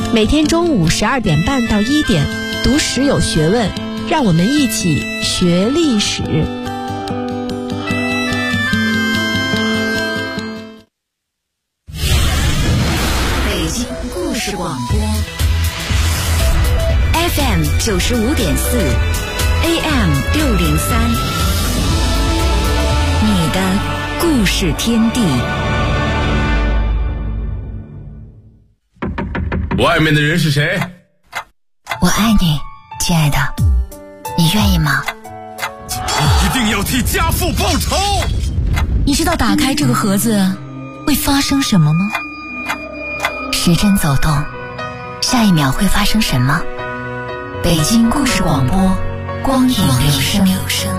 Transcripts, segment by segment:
每天中午12点半到1点，读史有学问，让我们一起学历史。 北京故事广播 FM 95.4 AM 603，你的故事天地。 外面的人是谁？ 我爱你，亲爱的，你愿意吗？ 一定要替家父报仇！ 你知道打开这个盒子会发生什么吗？时针走动，下一秒会发生什么？北京故事广播，光影留声。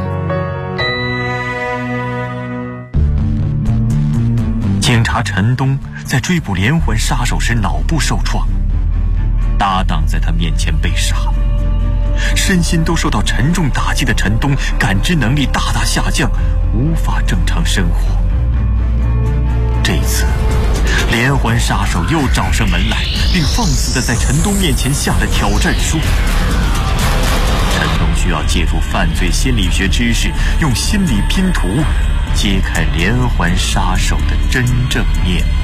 警察陈东在追捕连环杀手时脑部受创，搭档在他面前被杀，身心都受到沉重打击的陈东感知能力大大下降，无法正常生活。这次连环杀手又找上门来，并放肆地在陈东面前下了挑战书。陈东需要借助犯罪心理学知识，用心理拼图揭开连环杀手的真正面目。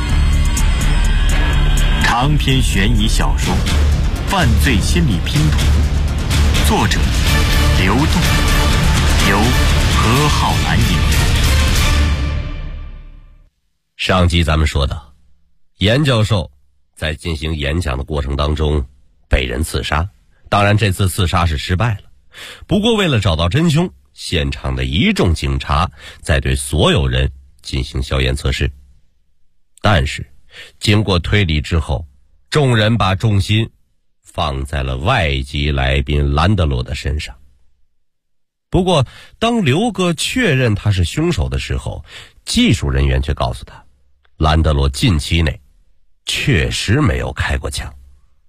长篇悬疑小说《犯罪心理拼图》，作者刘栋，由何浩然演播。 上集咱们说到，严教授在进行演讲的过程当中被人刺杀，当然这次刺杀是失败了。不过为了找到真凶，现场的一众警察在对所有人进行硝烟测试。但是经过推理之后，众人把重心放在了外籍来宾兰德罗的身上。不过当刘哥确认他是凶手的时候，技术人员却告诉他，兰德罗近期内确实没有开过枪。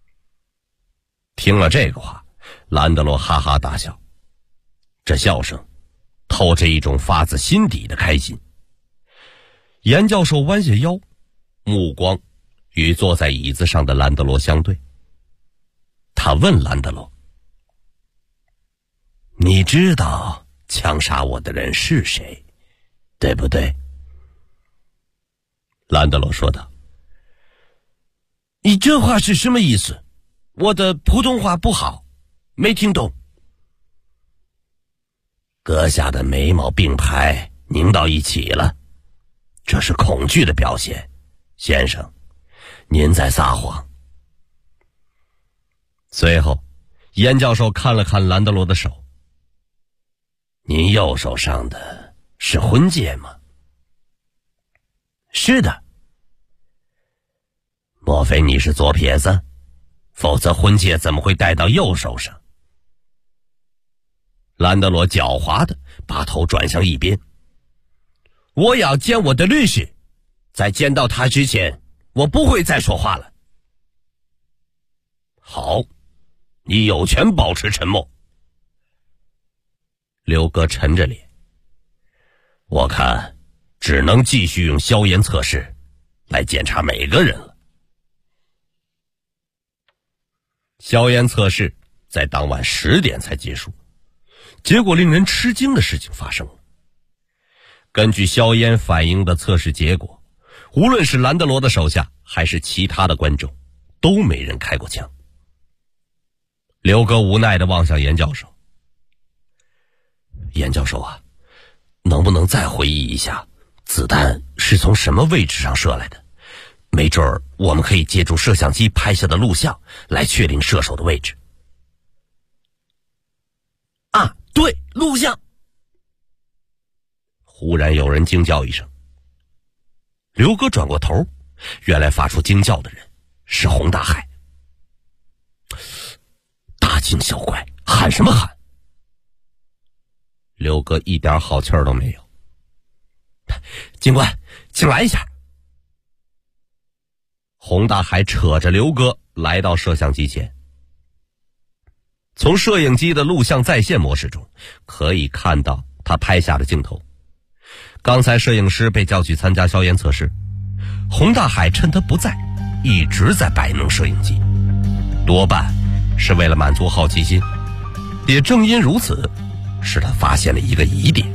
听了这个话，兰德罗哈哈大笑，这笑声透着一种发自心底的开心。严教授弯下腰，目光与坐在椅子上的兰德罗相对。他问兰德罗，你知道枪杀我的人是谁，对不对？兰德罗说道，你这话是什么意思？我的普通话不好，没听懂。阁下的眉毛并排拧到一起了，这是恐惧的表现，先生，您在撒谎。随后严教授看了看兰德罗的手，您右手上的是婚戒吗？是的。莫非你是左撇子？否则婚戒怎么会戴到右手上？兰德罗狡猾地把头转向一边。我要见我的律师，在见到他之前，我不会再说话了。好，你有权保持沉默。刘哥沉着脸，我看只能继续用硝烟测试来检查每个人了。硝烟测试在当晚10点才结束，结果令人吃惊的事情发生了。根据硝烟反映的测试结果，无论是兰德罗的手下还是其他的观众，都没人开过枪。刘哥无奈地望向严教授，严教授啊，能不能再回忆一下子弹是从什么位置上射来的？没准儿我们可以借助摄像机拍下的录像来确定射手的位置。啊，对，录像！忽然有人惊叫一声，刘哥转过头，原来发出惊叫的人是洪大海。大惊小怪，喊什么喊？刘哥一点好气儿都没有。警官，请来一下。洪大海扯着刘哥来到摄像机前。从摄影机的录像在线模式中，可以看到他拍下的镜头。刚才摄影师被叫去参加硝烟测试，洪大海趁他不在，一直在摆弄摄影机。 多半是为了满足好奇心。也正因如此，使他发现了一个疑点。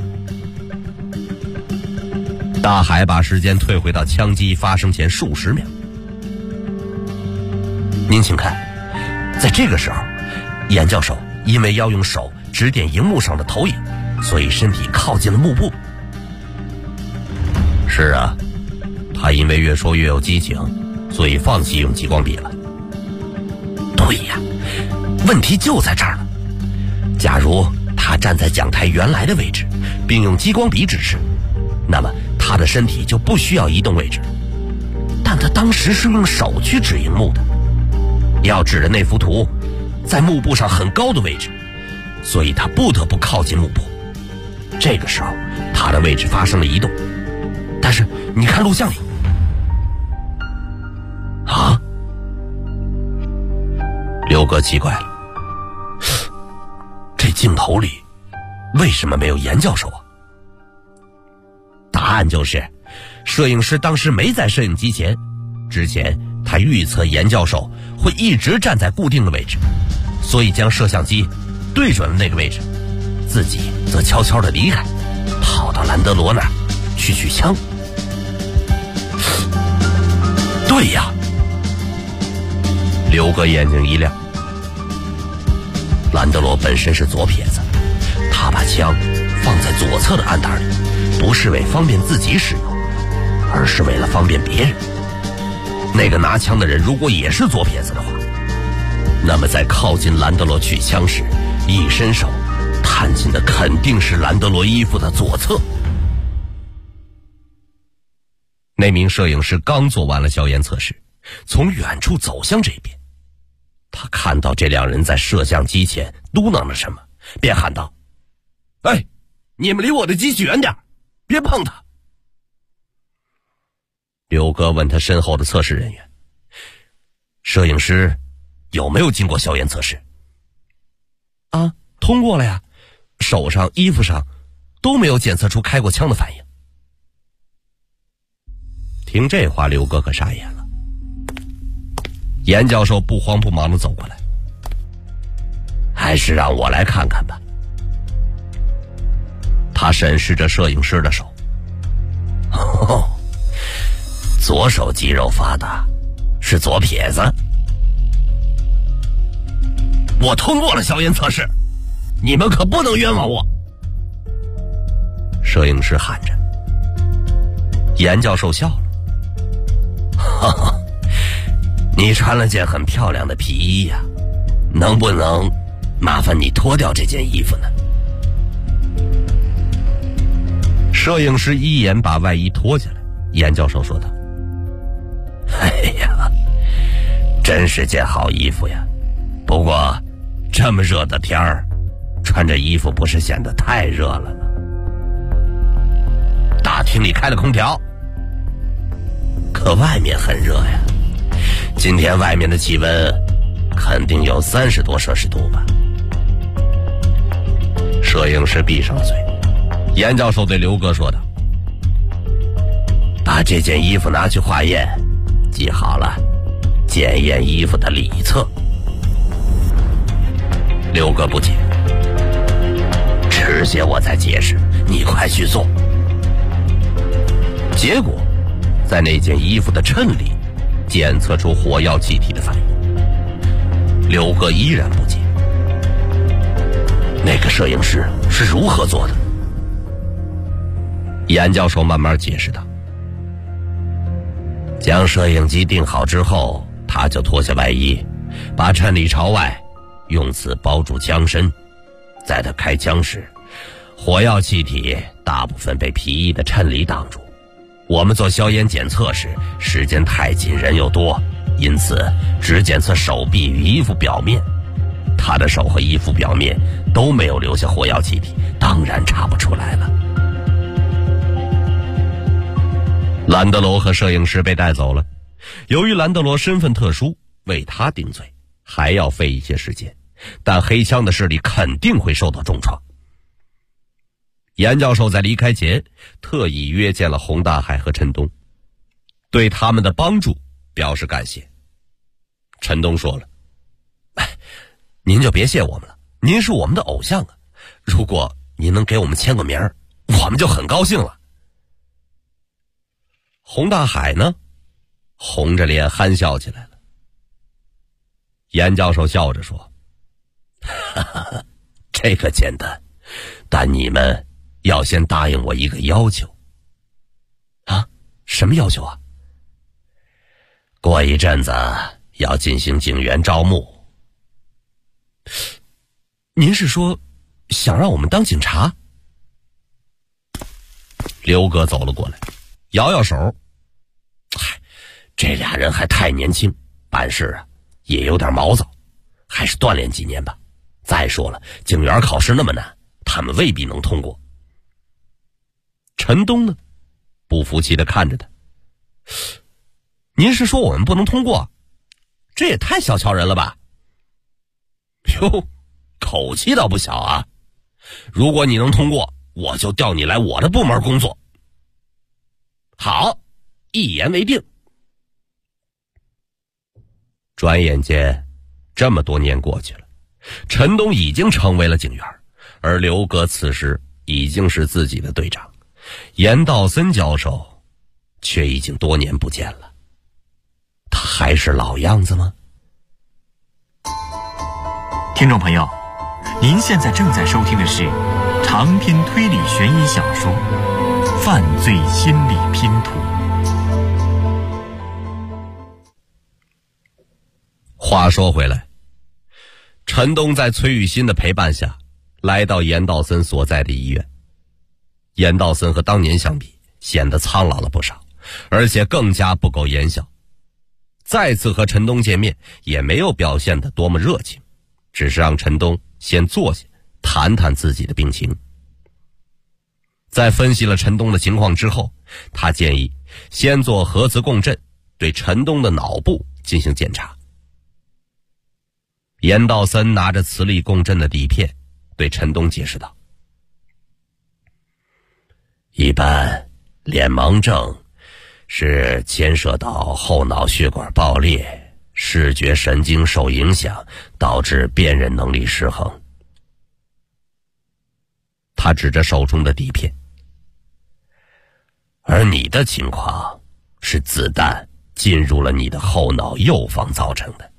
大海把时间退回到枪击发生前数十秒。您请看，在这个时候，严教授因为要用手指点荧幕上的投影，所以身体靠近了幕布。是啊，他因为越说越有激情，所以放弃用激光笔了。对呀，问题就在这儿了。假如他站在讲台原来的位置，并用激光笔指示，那么他的身体就不需要移动位置。但他当时是用手去指荧幕的，要指的那幅图在幕布上很高的位置，所以他不得不靠近幕布。这个时候他的位置发生了移动，但是你看录像里啊，刘哥奇怪了，这镜头里为什么没有严教授啊？答案就是摄影师当时没在摄影机前，之前他预测严教授会一直站在固定的位置，所以将摄像机对准了那个位置，自己则悄悄地离开，跑到兰德罗那儿去取枪。对呀，刘哥眼睛一亮，兰德罗本身是左撇子，他把枪放在左侧的暗袋里，不是为方便自己使用，而是为了方便别人。那个拿枪的人如果也是左撇子的话，那么在靠近兰德罗取枪时，一伸手探进的肯定是兰德罗衣服的左侧。那名摄影师刚做完了消炎测试，从远处走向这边，他看到这两人在摄像机前嘟囔了什么，便喊道：哎，你们离我的机器远点，别碰他。刘哥问他身后的测试人员，摄影师有没有经过消炎测试？啊，通过了呀，手上衣服上都没有检测出开过枪的反应。听这话，刘哥可傻眼了。严教授不慌不忙地走过来，还是让我来看看吧。他审视着摄影师的手，左手肌肉发达，是左撇子。我通过了消炎测试，你们可不能冤枉我。摄影师喊着。严教授笑了，你穿了件很漂亮的皮衣呀，能不能麻烦你脱掉这件衣服呢？摄影师一眼把外衣脱下来，严教授说道：哎呀，真是件好衣服呀，不过这么热的天儿，穿着衣服不是显得太热了吗？大厅里开了空调，可外面很热呀，今天外面的气温肯定有30多摄氏度吧。摄影师闭上了嘴，严教授对刘哥说道：把这件衣服拿去化验，记好了，检验衣服的里侧。刘哥不解，迟些我再解释，你快去做。结果在那件衣服的衬里检测出火药气体的反应。刘哥依然不解，那个摄影师是如何做的？严教授慢慢解释道：将摄影机定好之后，他就脱下外衣，把衬里朝外，用此包住枪身。在他开枪时，火药气体大部分被皮衣的衬里挡住。我们做消烟检测时，时间太紧，人又多，因此只检测手臂与衣服表面。他的手和衣服表面都没有留下火药气体，当然查不出来了。兰德罗和摄影师被带走了，由于兰德罗身份特殊，为他定罪还要费一些时间，但黑枪的势力肯定会受到重创。严教授在离开前特意约见了洪大海和陈东，对他们的帮助表示感谢。陈东说了： 您就别谢我们了，您是我们的偶像啊！如果您能给我们签个名儿，我们就很高兴了。洪大海呢，红着脸憨笑起来了。严教授笑着说：“哈哈，这个简单，但你们要先答应我一个要求。”啊，什么要求啊？过一阵子要进行警员招募。您是说想让我们当警察？刘哥走了过来，摇摇手。嗨，这俩人还太年轻，办事啊也有点毛躁，还是锻炼几年吧。再说了，警员考试那么难，他们未必能通过。陈东呢，不服气地看着他。您是说我们不能通过？这也太小瞧人了吧。哟，口气倒不小啊。如果你能通过，我就调你来我的部门工作。好，一言为定。转眼间这么多年过去了，陈东已经成为了警员，而刘哥此时已经是自己的队长，严道森教授却已经多年不见了。他还是老样子吗？ 听众朋友，您现在正在收听的是长篇推理悬疑小说《犯罪心理拼图》。 话说回来，陈东在崔雨欣的陪伴下来到严道森所在的医院。严道森和当年相比显得苍老了不少，而且更加不苟言笑。再次和陈东见面也没有表现得多么热情，只是让陈东先坐下谈谈自己的病情。在分析了陈东的情况之后，他建议先做核磁共振，对陈东的脑部进行检查。严道森拿着磁力共振的底片对陈东解释道：一般脸盲症是牵涉到后脑血管爆裂，视觉神经受影响，导致辨认能力失衡。他指着手中的底片。而你的情况是子弹进入了你的后脑右方造成的。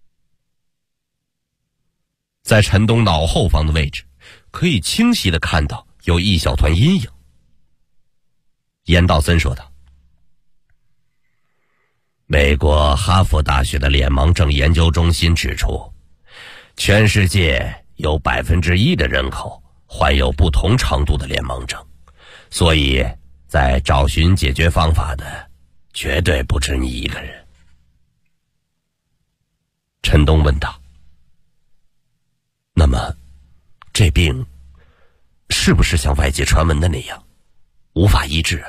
在陈东脑后方的位置，可以清晰地看到有一小团阴影。严道森说道：美国哈佛大学的脸盲症研究中心指出，全世界有 1% 的人口患有不同程度的脸盲症，所以在找寻解决方法的绝对不止你一个人。陈东问道：那么这病是不是像外界传闻的那样无法医治啊？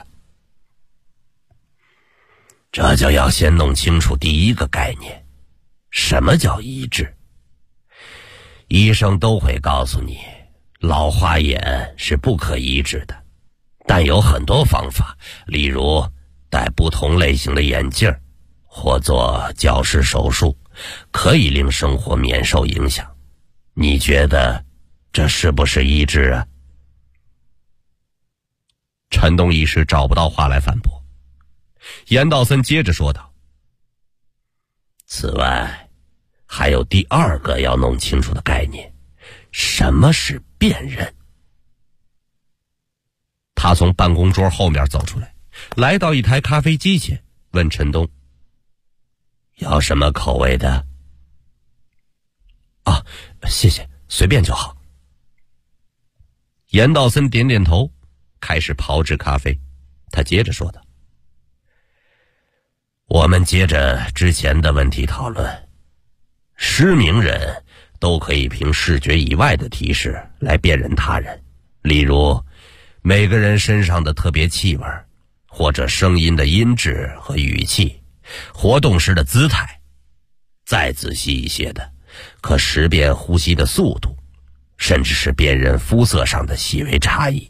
这就要先弄清楚第一个概念，什么叫医治？医生都会告诉你，老花眼是不可医治的，但有很多方法，例如戴不同类型的眼镜或做矫视手术，可以令生活免受影响。你觉得这是不是医治啊？陈东一时找不到话来反驳。严道森接着说道：此外还有第二个要弄清楚的概念，什么是辨认？他从办公桌后面走出来，来到一台咖啡机前，问陈东：要什么口味的？啊，谢谢，随便就好。严道森点点头，开始炮制咖啡。他接着说道：我们接着之前的问题讨论，失明人都可以凭视觉以外的提示来辨认他人，例如每个人身上的特别气味，或者声音的音质和语气，活动时的姿态。再仔细一些的，可识别呼吸的速度，甚至是辨认肤色上的细微差异。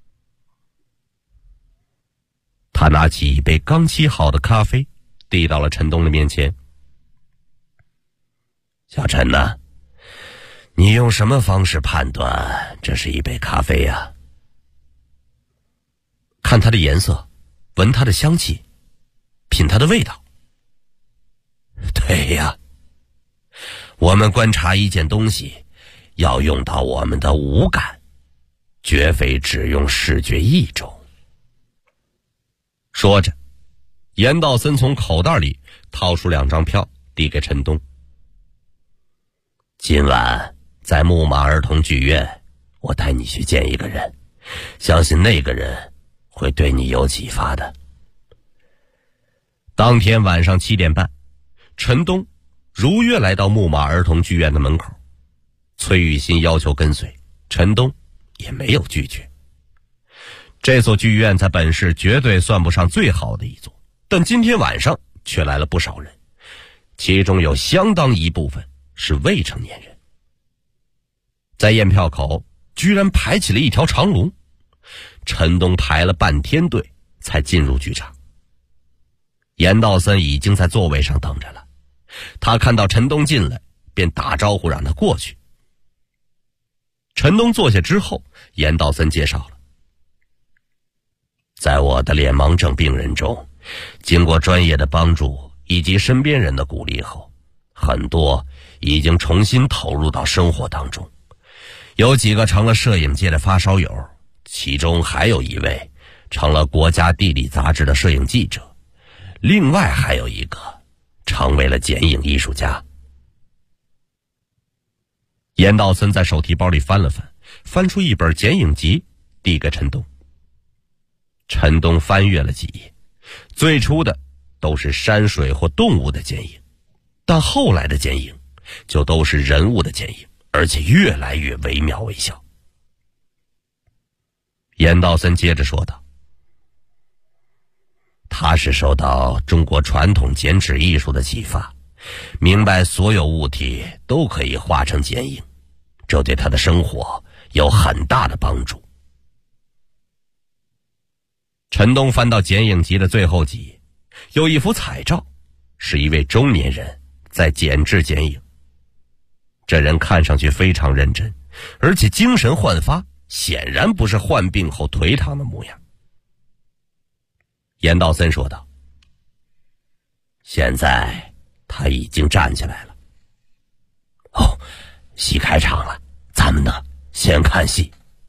他拿起一杯刚沏好的咖啡，递到了陈东的面前。小陈呢， 你用什么方式判断这是一杯咖啡呀？看它的颜色，闻它的香气，品它的味道。对呀，我们观察一件东西要用到我们的五感，绝非只用视觉一种。说着，严道森从口袋里掏出2张票递给陈东。今晚在木马儿童剧院，我带你去见一个人，相信那个人会对你有启发的。当天晚上7点半，陈东如约来到木马儿童剧院的门口。崔玉新要求跟随，陈东也没有拒绝。这所剧院在本市绝对算不上最好的一座，但今天晚上却来了不少人，其中有相当一部分是未成年人。在验票口居然排起了一条长龙，陈东排了半天队才进入剧场。严道森已经在座位上等着了，他看到陈东进来便打招呼让他过去。陈东坐下之后，严道森介绍了，在我的脸盲症病人中，经过专业的帮助以及身边人的鼓励后，很多已经重新投入到生活当中，有几个成了摄影界的发烧友，其中还有一位成了国家地理杂志的摄影记者，另外还有一个成为了剪影艺术家。严道森在手提包里翻了翻，翻出一本剪影集递给陈东。陈东翻阅了几页，最初的都是山水或动物的剪影，但后来的剪影就都是人物的剪影，而且越来越惟妙惟肖。严道森接着说道，他是受到中国传统剪纸艺术的启发，明白所有物体都可以画成剪影，这对他的生活有很大的帮助。陈东翻到剪影集的最后几页，有一幅彩照，是一位中年人在剪制剪影。这人看上去非常认真，而且精神焕发，显然不是患病后颓唐的模样。严道森说道，现在他已经站起来了。哦，戏开场了，咱们呢先看戏。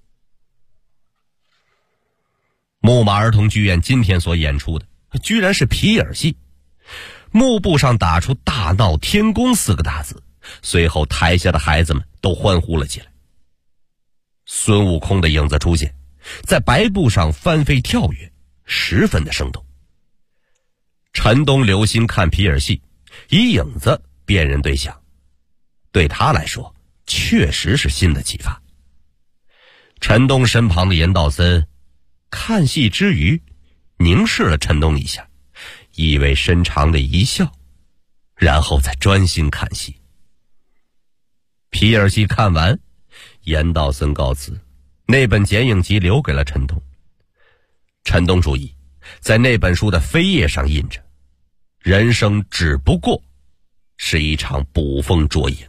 木马儿童剧院今天所演出的居然是皮影戏，幕布上打出大闹天宫4个大字，随后台下的孩子们都欢呼了起来。孙悟空的影子出现，在白布上翻飞跳跃，十分的生动。陈东留心看皮影戏，以影子辨认对象，对他来说确实是新的启发。陈东身旁的严道森看戏之余凝视了陈东一下，意味深长的一笑，然后再专心看戏。皮影戏看完，严道森告辞，那本剪影集留给了陈东。陈东注意，在那本书的扉页上印着，人生只不过是一场捕风捉影。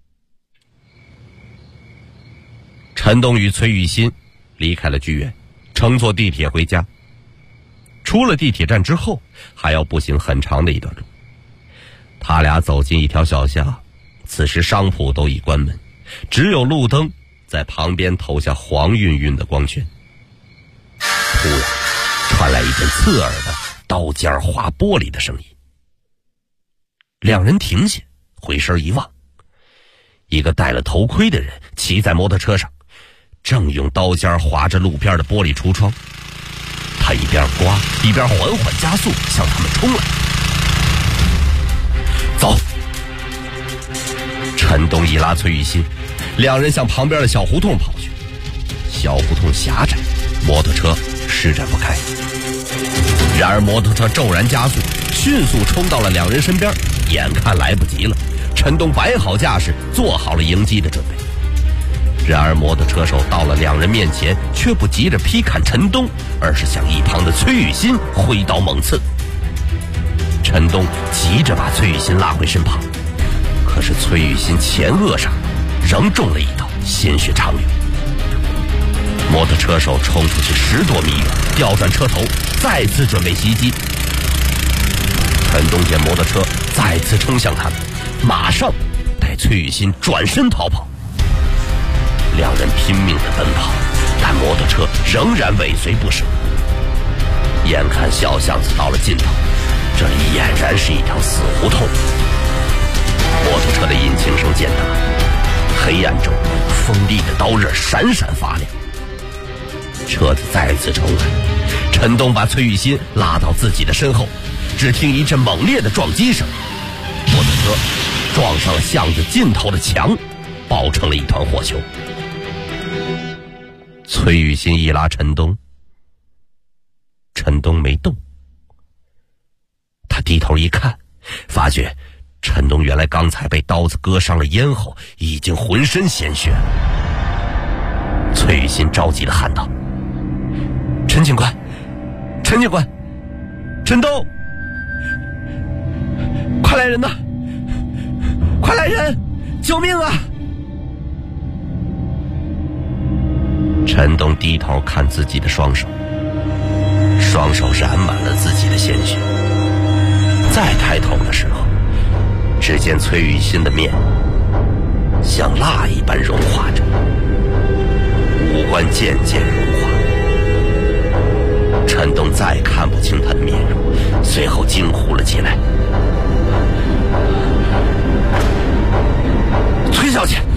陈东与崔玉新离开了剧院，乘坐地铁回家。出了地铁站之后，还要步行很长的一段路。他俩走进一条小巷，此时商铺都已关门，只有路灯在旁边投下黄晕晕的光圈。突然传来一阵刺耳的刀尖划玻璃的声音。两人停下，回身一望，一个戴了头盔的人骑在摩托车上，正用刀尖划着路边的玻璃橱窗。他一边刮一边缓缓加速向他们冲来。走！陈东一拉崔玉新，两人向旁边的小胡同跑去。小胡同狭窄，摩托车施展不开。然而摩托车骤然加速，迅速冲到了两人身边，眼看来不及了，陈东摆好架势，做好了迎击的准备。然而摩托车手到了两人面前，却不急着劈砍陈东，而是向一旁的崔玉新挥刀猛刺。陈东急着把崔玉新拉回身旁，可是崔玉新前额上仍中了一刀，鲜血长流。摩托车手冲出去10多米远，调转车头，再次准备袭击。陈东见摩托车再次冲向他们，马上带崔雨欣转身逃跑。两人拼命地奔跑，但摩托车仍然尾随不舍。眼看小巷子到了尽头，这里俨然是一条死胡同。摩托车的引擎声渐大，黑暗中锋利的刀刃闪闪发亮。车子再次冲来，陈东把崔雨欣拉到自己的身后，只听一阵猛烈的撞击声，摩托车撞上了巷子尽头的墙，爆成了一团火球。崔雨欣一拉陈东，陈东没动。他低头一看，发觉陈东原来刚才被刀子割伤了咽喉，已经浑身鲜血。崔雨欣着急地喊道：“陈警官，陈警官，陈东，快来人呐！快来人，救命啊！”陈东低头看自己的双手，双手染满了自己的鲜血。再抬头的时候，只见崔雨欣的面像蜡一般融化着，五官渐渐融化。陈东再看不清他的面容，随后惊呼了起来：“崔小姐！”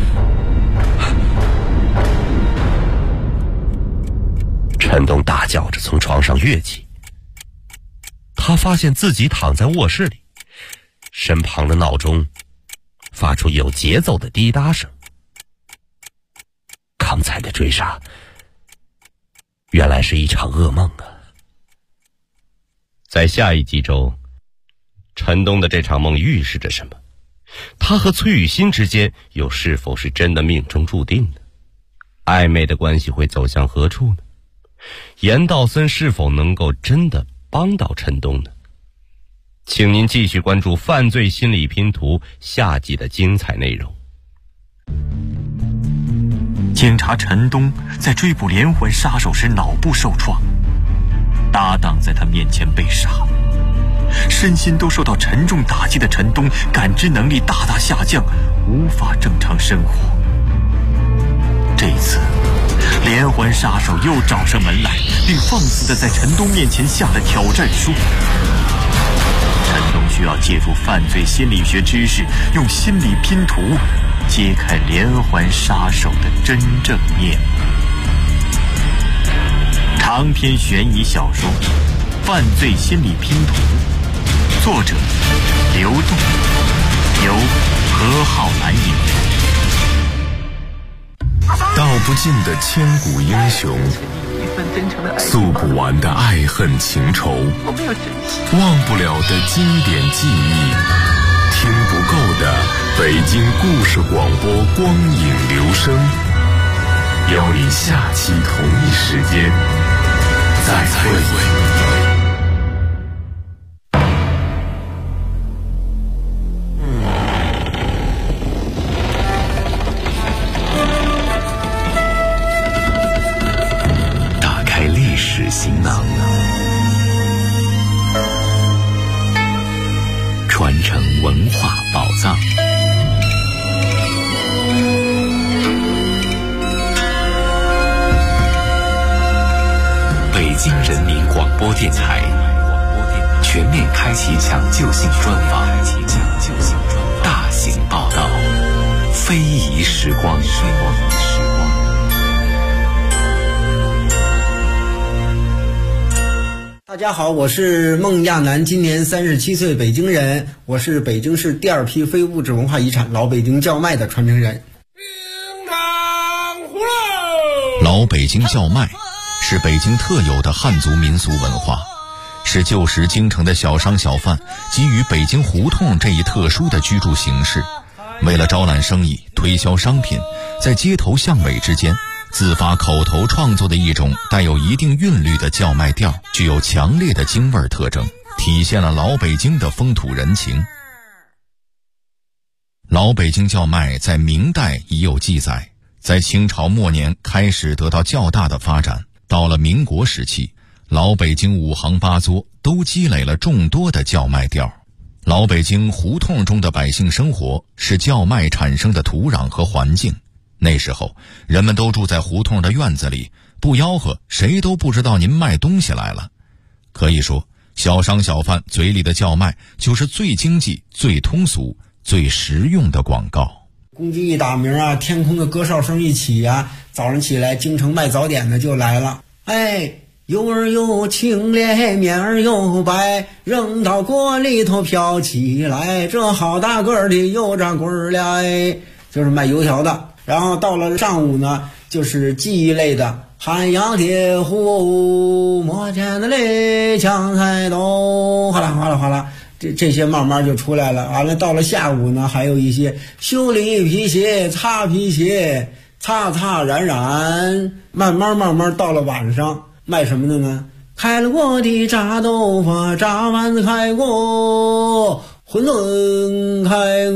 陈东大叫着从床上跃起，他发现自己躺在卧室里，身旁的闹钟发出有节奏的滴答声。刚才的追杀原来是一场噩梦啊！在下一集中，陈东的这场梦预示着什么？他和崔雨欣之间又是否是真的命中注定呢？暧昧的关系会走向何处呢？严道森是否能够真的帮到陈东呢？请您继续关注《犯罪心理拼图》下集的精彩内容。 警察陈东在追捕连环杀手时脑部受创，搭档在他面前被杀，身心都受到沉重打击的陈东感知能力大大下降，无法正常生活。这一次连环杀手又找上门来，并放肆地在陈东面前下了挑战书。陈东需要借助犯罪心理学知识，用心理拼图揭开连环杀手的真正面目。长篇悬疑小说《犯罪心理拼图》，作者刘栋，由何浩南演播。 道不尽的千古英雄，诉不完的爱恨情仇，忘不了的经典记忆，听不够的北京故事广播光影留声，邀你下期同一时间再会。行囊，传承文化宝藏。北京人民广播电台全面开启抢救性专访，大型报道，非遗时光。 大家好，我是孟亚楠，今年37岁，北京人。我是北京市第2批非物质文化遗产老北京叫卖的传承人。 老北京叫卖是北京特有的汉族民俗文化，是旧时京城的小商小贩给予北京胡同这一特殊的居住形式，为了招揽生意、推销商品，在街头巷尾之间自发口头创作的一种带有一定韵律的叫卖调，具有强烈的京味特征，体现了老北京的风土人情。 老北京叫卖在明代已有记载，在清朝末年开始得到较大的发展，到了民国时期，老北京5行8作都积累了众多的叫卖调。老北京胡同中的百姓生活是叫卖产生的土壤和环境。那时候人们都住在胡同的院子里，不吆喝谁都不知道您卖东西来了。可以说小商小贩嘴里的叫卖就是最经济、最通俗、最实用的广告。 公鸡一打鸣啊，天空的歌哨声一起啊，早上起来京城卖早点的就来了。哎，油儿又清咧，面儿又白，扔到锅里头飘起来，这好大个儿的油炸棍儿来，就是卖油条的。然后到了上午呢，就是技艺类的，汉阳铁壶，磨尖的嘞，抢菜刀，哗啦哗啦哗啦，这些慢慢就出来了。完了到了下午呢，还有一些修理皮鞋、擦皮鞋，擦擦染染，慢慢到了晚上，卖什么的呢？开了锅的炸豆腐，炸丸子开锅，馄饨开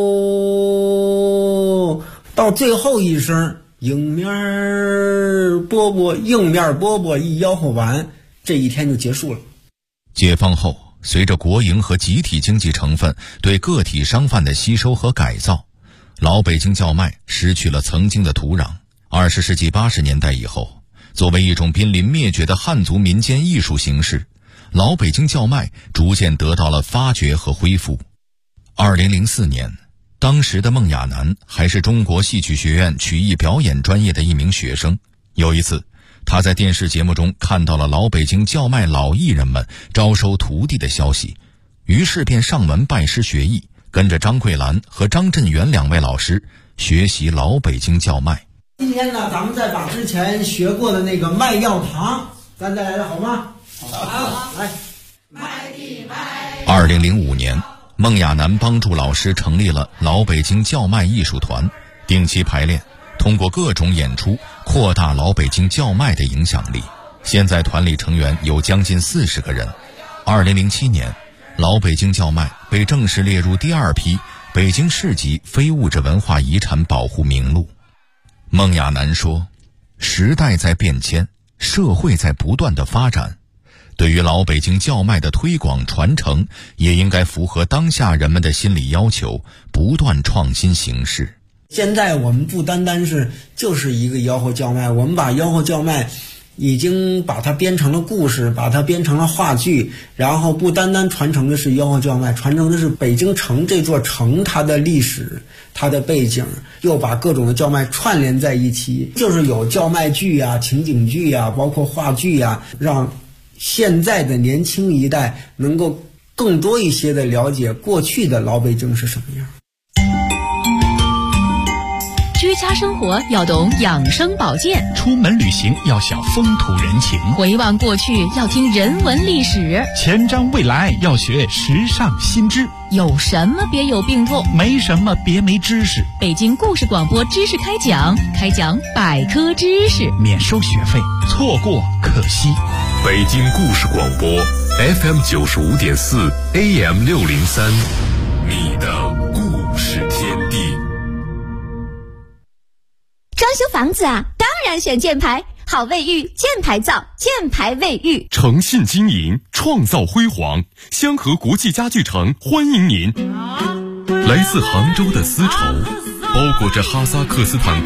锅，到最后一声硬面饽饽一吆喝完，这一天就结束了。 解放后，随着国营和集体经济成分对个体商贩的吸收和改造，老北京叫卖失去了曾经的土壤。20世纪80年代以后，作为一种濒临灭绝的汉族民间艺术形式，老北京叫卖逐渐得到了发掘和恢复。2004年，当时的孟亚楠还是中国戏曲学院曲艺表演专业的一名学生。有一次，他在电视节目中看到了老北京叫卖老艺人们招收徒弟的消息，于是便上门拜师学艺，跟着张桂兰和张振元2位老师学习老北京叫卖。 今天呢，咱们再把之前学过的那个卖药堂，咱再来了好吗？好，来。 2005年，孟亚楠帮助老师成立了老北京叫卖艺术团，定期排练，通过各种演出扩大老北京叫卖的影响力。现在团里成员有将近40个人。2007年，老北京叫卖被正式列入第2批北京市级非物质文化遗产保护名录。孟亚楠说，时代在变迁，社会在不断的发展，对于老北京叫卖的推广传承，也应该符合当下人们的心理要求，不断创新形式。 现在我们不单单是就是一个吆喝叫卖，我们把吆喝叫卖已经把它编成了故事，把它编成了话剧，然后不单单传承的是吆喝叫卖，传承的是北京城这座城它的历史、它的背景，又把各种的叫卖串联在一起，就是有叫卖剧啊、情景剧啊，包括话剧啊，让现在的年轻一代能够更多一些的了解过去的老北京是什么样。 居家生活要懂养生保健， 出门旅行要晓风土人情， 回望过去要听人文历史， 前瞻未来要学时尚新知。 有什么别有病痛， 没什么别没知识。 北京故事广播知识开讲百科知识， 免收学费，错过可惜。 北京故事广播 FM 95.4 AM 603，你的故事天地。 装修房子啊，当然选箭牌，好卫浴，箭牌造，箭牌卫浴。 诚信经营，创造辉煌。香河国际家具城欢迎您。来自杭州的丝绸，包裹着哈萨克斯坦